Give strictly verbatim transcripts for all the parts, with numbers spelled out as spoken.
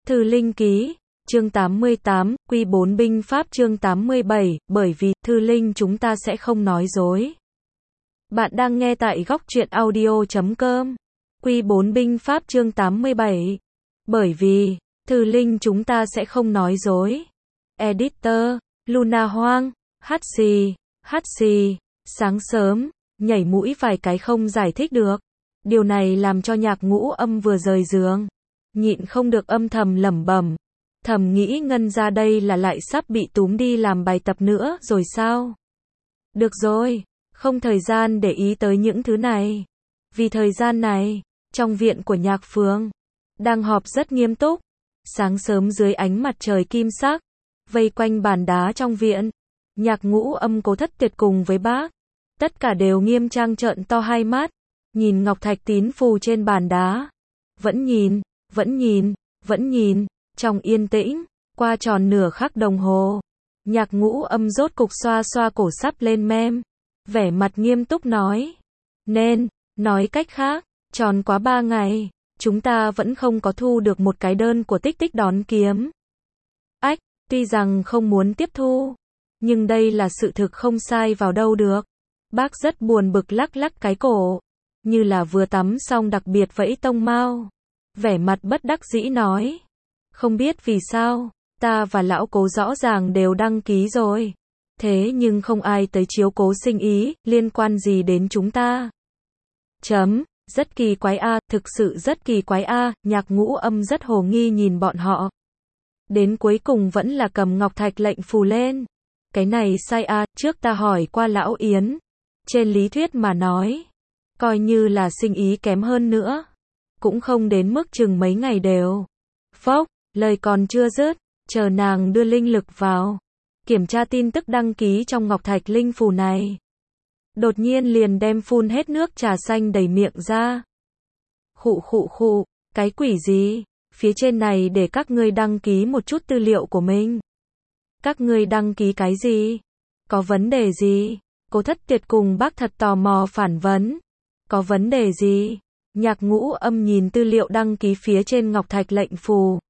Thư Linh Ký, chương tám mươi tám, Quy bốn binh pháp chương tám mươi bảy, bởi vì, Thư Linh chúng ta sẽ không nói dối. Bạn đang nghe tại góc truyện audio chấm com. Quy bốn binh pháp chương tám mươi bảy. Bởi vì, Thư Linh chúng ta sẽ không nói dối. Editor, Luna Hoang, hát xì, hát xì, sáng sớm, nhảy mũi vài cái không giải thích được. Điều này làm cho Nhạc Ngũ Âm vừa rời giường, nhịn không được âm thầm lẩm bẩm, thầm nghĩ Ngân ra đây là lại sắp bị túm đi làm bài tập nữa rồi sao? Được rồi, không thời gian để ý tới những thứ này. Vì thời gian này, trong viện của Nhạc Phương, đang họp rất nghiêm túc. Sáng sớm dưới ánh mặt trời kim sắc, vây quanh bàn đá trong viện, Nhạc Ngũ Âm Cố Thất Tuyệt cùng với bác, tất cả đều nghiêm trang trợn to hai mắt, nhìn ngọc thạch tín phù trên bàn đá. Vẫn nhìn, vẫn nhìn, vẫn nhìn, trong yên tĩnh, qua tròn nửa khắc đồng hồ. Nhạc Ngũ Âm rốt cục xoa xoa cổ sắp lên mem, vẻ mặt nghiêm túc nói. Nên, nói cách khác, tròn quá ba ngày, chúng ta vẫn không có thu được một cái đơn của Tích Tích đón kiếm. Ách, tuy rằng không muốn tiếp thu, nhưng đây là sự thực không sai vào đâu được. Bác rất buồn bực lắc lắc cái cổ, như là vừa tắm xong đặc biệt vẫy tông mao. Vẻ mặt bất đắc dĩ nói. Không biết vì sao, ta và lão Cố rõ ràng đều đăng ký rồi. Thế nhưng không ai tới chiếu cố sinh ý, liên quan gì đến chúng ta. Chấm, rất kỳ quái a, thực sự rất kỳ quái a, Nhạc Ngũ Âm rất hồ nghi nhìn bọn họ. Đến cuối cùng vẫn là cầm ngọc thạch lệnh phù lên. Cái này sai a, trước ta hỏi qua lão Yến. Trên lý thuyết mà nói, coi như là sinh ý kém hơn nữa, cũng không đến mức chừng mấy ngày đều. Phốc, lời còn chưa dứt, chờ nàng đưa linh lực vào, kiểm tra tin tức đăng ký trong ngọc thạch linh phù này. Đột nhiên liền đem phun hết nước trà xanh đầy miệng ra. Khụ khụ khụ, cái quỷ gì, phía trên này để các ngươi đăng ký một chút tư liệu của mình. Các ngươi đăng ký cái gì? Có vấn đề gì? Cố Thất Tuyệt cùng bác thật tò mò phản vấn. Có vấn đề gì? Nhạc Ngũ Âm nhìn tư liệu đăng ký phía trên ngọc thạch lệnh phù.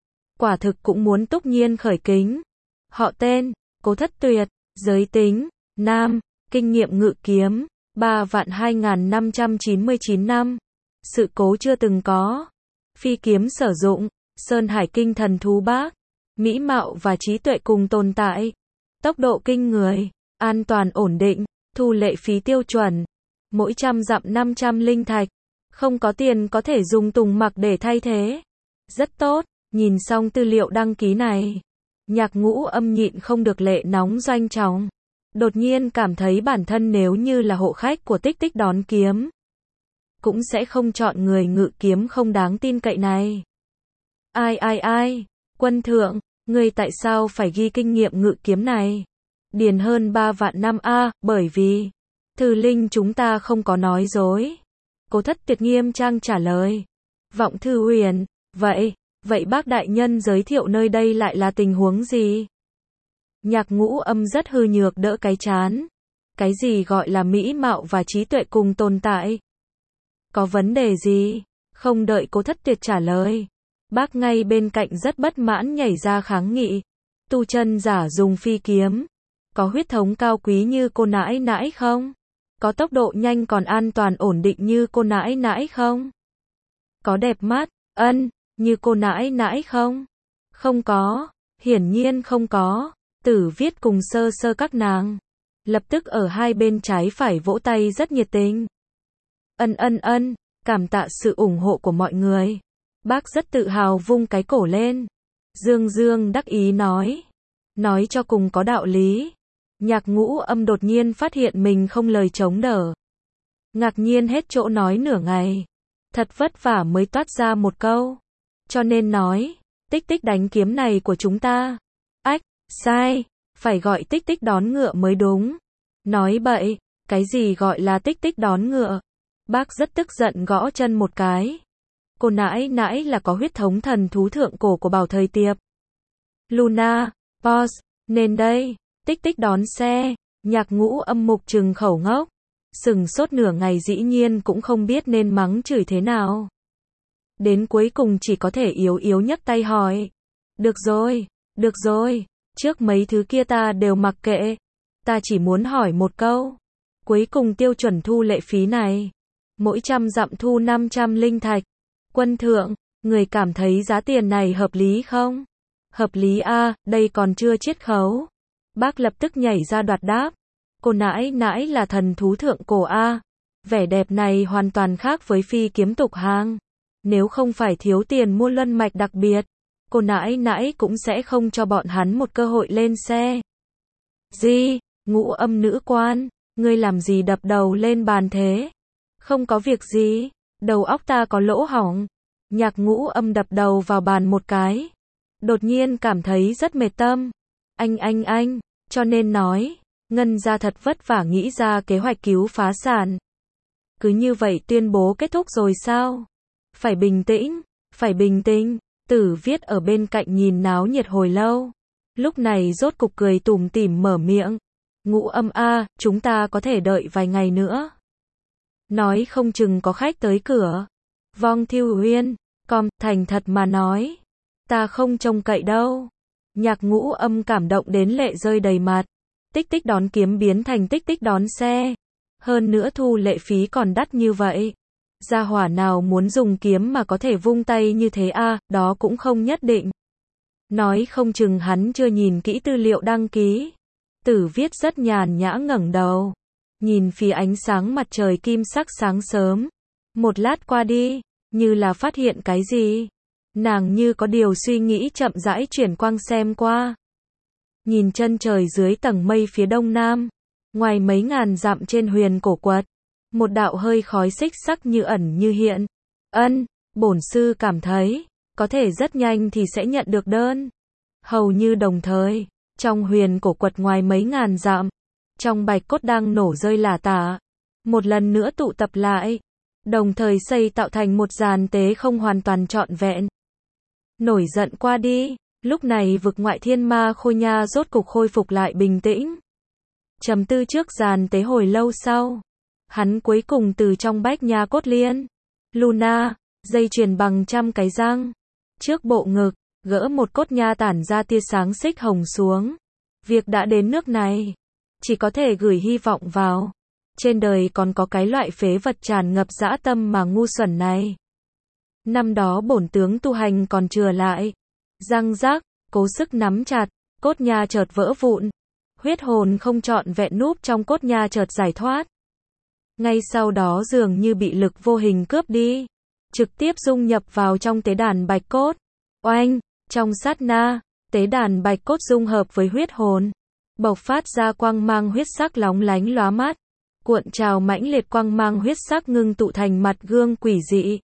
Quả thực cũng muốn túc nhiên khởi kính. Họ tên, Cố Thất Tuyệt, giới tính, nam, kinh nghiệm ngự kiếm, ba vạn hai nghìn năm trăm chín mươi chín năm. Sự cố chưa từng có. Phi kiếm sử dụng, Sơn Hải Kinh thần thú bác. Mỹ mạo và trí tuệ cùng tồn tại. Tốc độ kinh người, an toàn ổn định, thu lệ phí tiêu chuẩn. Mỗi trăm dặm năm trăm linh thạch. Không có tiền có thể dùng tùng mặc để thay thế. Rất tốt, nhìn xong tư liệu đăng ký này. Nhạc Ngũ Âm nhịn không được lệ nóng doanh trọng. Đột nhiên cảm thấy bản thân nếu như là hộ khách của Tích Tích đón kiếm, cũng sẽ không chọn người ngự kiếm không đáng tin cậy này. Ai ai ai, quân thượng, người tại sao phải ghi kinh nghiệm ngự kiếm này? Điền hơn ba vạn năm a, bởi vì, Thư Linh chúng ta không có nói dối. Cố Thất Tuyệt nghiêm trang trả lời. Vọng Thư Huyền, vậy, vậy bác đại nhân giới thiệu nơi đây lại là tình huống gì? Nhạc Ngũ Âm rất hư nhược đỡ cái chán. Cái gì gọi là mỹ mạo và trí tuệ cùng tồn tại? Có vấn đề gì? Không đợi Cố Thất Tuyệt trả lời, bác ngay bên cạnh rất bất mãn nhảy ra kháng nghị. Tu chân giả dùng phi kiếm, có huyết thống cao quý như cô nãi nãi không? Có tốc độ nhanh còn an toàn ổn định như cô nãi nãi không? Có đẹp mắt, ân, như cô nãi nãi không? Không có, hiển nhiên không có. Tử Viết cùng Sơ Sơ các nàng lập tức ở hai bên trái phải vỗ tay rất nhiệt tình. Ân ân ân, cảm tạ sự ủng hộ của mọi người. Bác rất tự hào vung cái cổ lên. Dương Dương đắc ý nói. Nói cho cùng có đạo lý. Nhạc Ngũ Âm đột nhiên phát hiện mình không lời chống đỡ. Ngạc nhiên hết chỗ nói nửa ngày. Thật vất vả mới toát ra một câu. Cho nên nói, Tích Tích đánh kiếm này của chúng ta. Ách, sai, phải gọi Tích Tích đón ngựa mới đúng. Nói bậy, cái gì gọi là Tích Tích đón ngựa? Bác rất tức giận gõ chân một cái. Cô nãi nãi là có huyết thống thần thú thượng cổ của Bảo Thời Tiệp. Luna, pause, nên đây, Tích Tích đón xe. Nhạc Ngũ Âm mục trừng khẩu ngốc. Sừng sốt nửa ngày dĩ nhiên cũng không biết nên mắng chửi thế nào. Đến cuối cùng chỉ có thể yếu yếu nhấc tay hỏi. Được rồi, được rồi, trước mấy thứ kia ta đều mặc kệ. Ta chỉ muốn hỏi một câu. Cuối cùng tiêu chuẩn thu lệ phí này. Mỗi trăm dặm thu năm trăm linh thạch. Quân thượng, người cảm thấy giá tiền này hợp lý không? Hợp lý a, đây còn chưa chiết khấu. Bác lập tức nhảy ra đoạt đáp. Cô nãi nãi là thần thú thượng cổ a. Vẻ đẹp này hoàn toàn khác với phi kiếm tục hàng. Nếu không phải thiếu tiền mua luân mạch đặc biệt, cô nãi nãi cũng sẽ không cho bọn hắn một cơ hội lên xe. Gì? Ngũ Âm nữ quan, ngươi làm gì đập đầu lên bàn thế? Không có việc gì, đầu óc ta có lỗ hổng. Nhạc Ngũ Âm đập đầu vào bàn một cái. Đột nhiên cảm thấy rất mệt tâm. Anh anh anh, cho nên nói, Ngân gia thật vất vả nghĩ ra kế hoạch cứu phá sản. Cứ như vậy tuyên bố kết thúc rồi sao? Phải bình tĩnh, phải bình tĩnh. Tử Viết ở bên cạnh nhìn náo nhiệt hồi lâu. Lúc này rốt cục cười tủm tỉm mở miệng. Ngũ Âm a, chúng ta có thể đợi vài ngày nữa. Nói không chừng có khách tới cửa. Vong Thiêu Uyên, com, thành thật mà nói. Ta không trông cậy đâu. Nhạc Ngũ Âm cảm động đến lệ rơi đầy mặt. Tích tích đón kiếm biến thành tích tích đón xe. Hơn nữa thu lệ phí còn đắt như vậy. Gia hỏa nào muốn dùng kiếm mà có thể vung tay như thế a, à, đó cũng không nhất định. Nói không chừng hắn chưa nhìn kỹ tư liệu đăng ký. Tử Viết rất nhàn nhã ngẩng đầu. Nhìn phía ánh sáng mặt trời kim sắc sáng sớm. Một lát qua đi, như là phát hiện cái gì. Nàng như có điều suy nghĩ chậm rãi chuyển quang xem qua. Nhìn chân trời dưới tầng mây phía đông nam. Ngoài mấy ngàn dặm trên huyền cổ quật. Một đạo hơi khói xích sắc như ẩn như hiện. Ân, bổn sư cảm thấy, có thể rất nhanh thì sẽ nhận được đơn. Hầu như đồng thời, trong huyền cổ quật ngoài mấy ngàn dặm, trong bạch cốt đang nổ rơi lả tả. Một lần nữa tụ tập lại, đồng thời xây tạo thành một giàn tế không hoàn toàn trọn vẹn. Nổi giận qua đi, lúc này vực ngoại thiên ma Khôi Nha rốt cục khôi phục lại bình tĩnh. Trầm tư trước giàn tế hồi lâu sau. Hắn cuối cùng từ trong bách nha cốt liên, Luna, dây chuyền bằng trăm cái răng, trước bộ ngực, gỡ một cốt nha tản ra tia sáng xích hồng xuống. Việc đã đến nước này, chỉ có thể gửi hy vọng vào. Trên đời còn có cái loại phế vật tràn ngập dã tâm mà ngu xuẩn này. Năm đó bổn tướng tu hành còn chừa lại. Răng rác, cố sức nắm chặt, cốt nha chợt vỡ vụn. Huyết hồn không trọn vẹn núp trong cốt nha chợt giải thoát. Ngay sau đó dường như bị lực vô hình cướp đi, trực tiếp dung nhập vào trong tế đàn bạch cốt. Oanh, trong sát na, tế đàn bạch cốt dung hợp với huyết hồn, bộc phát ra quang mang huyết sắc lóng lánh lóa mắt, cuộn trào mãnh liệt quang mang huyết sắc ngưng tụ thành mặt gương quỷ dị.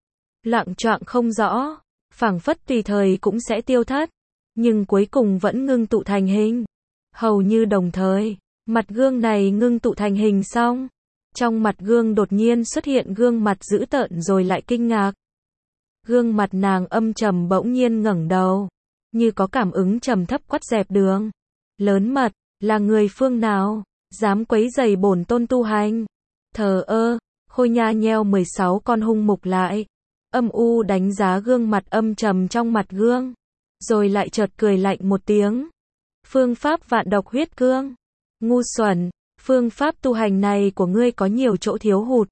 Lặng choạng không rõ, phảng phất tùy thời cũng sẽ tiêu thất, nhưng cuối cùng vẫn ngưng tụ thành hình. Hầu như đồng thời, mặt gương này ngưng tụ thành hình xong. Trong mặt gương đột nhiên xuất hiện gương mặt dữ tợn rồi lại kinh ngạc. Gương mặt nàng âm trầm bỗng nhiên ngẩng đầu, như có cảm ứng trầm thấp quát dẹp đường. Lớn mật, là người phương nào, dám quấy rầy bổn tôn tu hành. Thờ ơ, Khôi Nha nheo mười sáu con hung mục lại, âm u đánh giá gương mặt âm trầm trong mặt gương, rồi lại chợt cười lạnh một tiếng. Phương pháp vạn độc huyết cương. Ngu xuẩn. Phương pháp tu hành này của ngươi có nhiều chỗ thiếu hụt.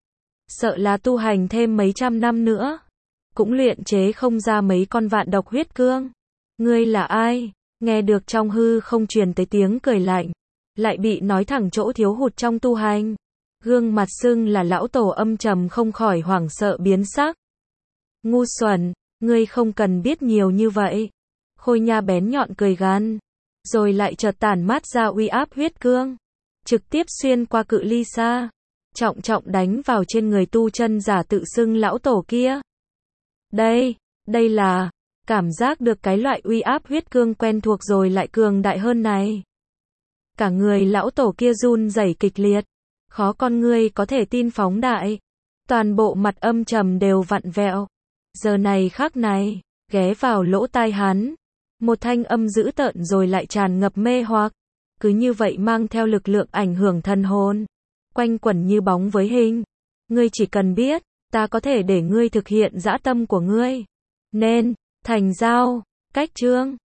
Sợ là tu hành thêm mấy trăm năm nữa, cũng luyện chế không ra mấy con vạn độc huyết cương. Ngươi là ai? Nghe được trong hư không truyền tới tiếng cười lạnh, lại bị nói thẳng chỗ thiếu hụt trong tu hành. Gương mặt xưng là lão tổ âm trầm không khỏi hoảng sợ biến sắc. Ngu xuẩn, ngươi không cần biết nhiều như vậy. Khôi Nha bén nhọn cười gằn, rồi lại chợt tản mát ra uy áp huyết cương. Trực tiếp xuyên qua cự ly xa, trọng trọng đánh vào trên người tu chân giả tự xưng lão tổ kia. Đây, đây là, cảm giác được cái loại uy áp huyết cương quen thuộc rồi lại cường đại hơn này. Cả người lão tổ kia run rẩy kịch liệt, khó con ngươi có thể tin phóng đại. Toàn bộ mặt âm trầm đều vặn vẹo. Giờ này khắc này, ghé vào lỗ tai hắn, một thanh âm dữ tợn rồi lại tràn ngập mê hoặc. Cứ như vậy mang theo lực lượng ảnh hưởng thần hồn, quanh quẩn như bóng với hình. Ngươi chỉ cần biết, ta có thể để ngươi thực hiện dã tâm của ngươi. Nên, thành giao. Cách chương